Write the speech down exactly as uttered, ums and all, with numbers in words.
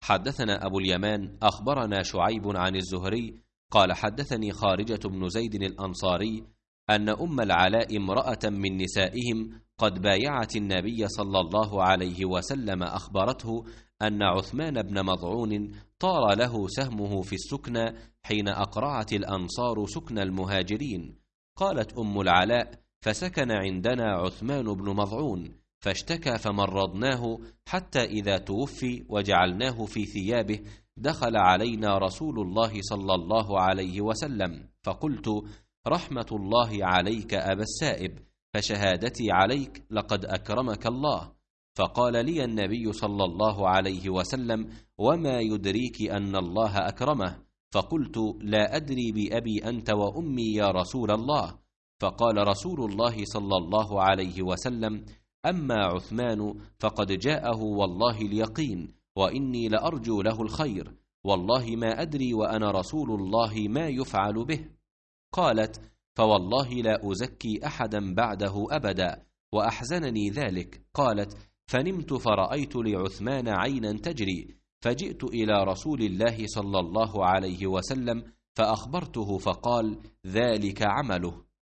حدثنا أبو اليمان أخبرنا شعيب عن الزهري قال حدثني خارجة بن زيد الأنصاري أن أم العلاء امرأة من نسائهم قد بايعت النبي صلى الله عليه وسلم أخبرته أن عثمان بن مضعون طار له سهمه في السكنى حين أقرعت الأنصار سكن المهاجرين. قالت أم العلاء: فسكن عندنا عثمان بن مضعون فاشتكى فمرضناه حتى إذا توفي وجعلناه في ثيابه دخل علينا رسول الله صلى الله عليه وسلم فقلت: رحمة الله عليك أبا السائب، فشهادتي عليك لقد أكرمك الله. فقال لي النبي صلى الله عليه وسلم: وما يدريك أن الله أكرمه؟ فقلت: لا أدري بأبي أنت وأمي يا رسول الله. فقال رسول الله صلى الله عليه وسلم: أما عثمان فقد جاءه والله اليقين، وإني لأرجو له الخير، والله ما أدري وأنا رسول الله ما يفعل به. قالت: فوالله لا أزكي أحدا بعده أبدا، وأحزنني ذلك. قالت: فنمت فرأيت لعثمان عينا تجري، فجئت إلى رسول الله صلى الله عليه وسلم فأخبرته فقال: ذلك عمله.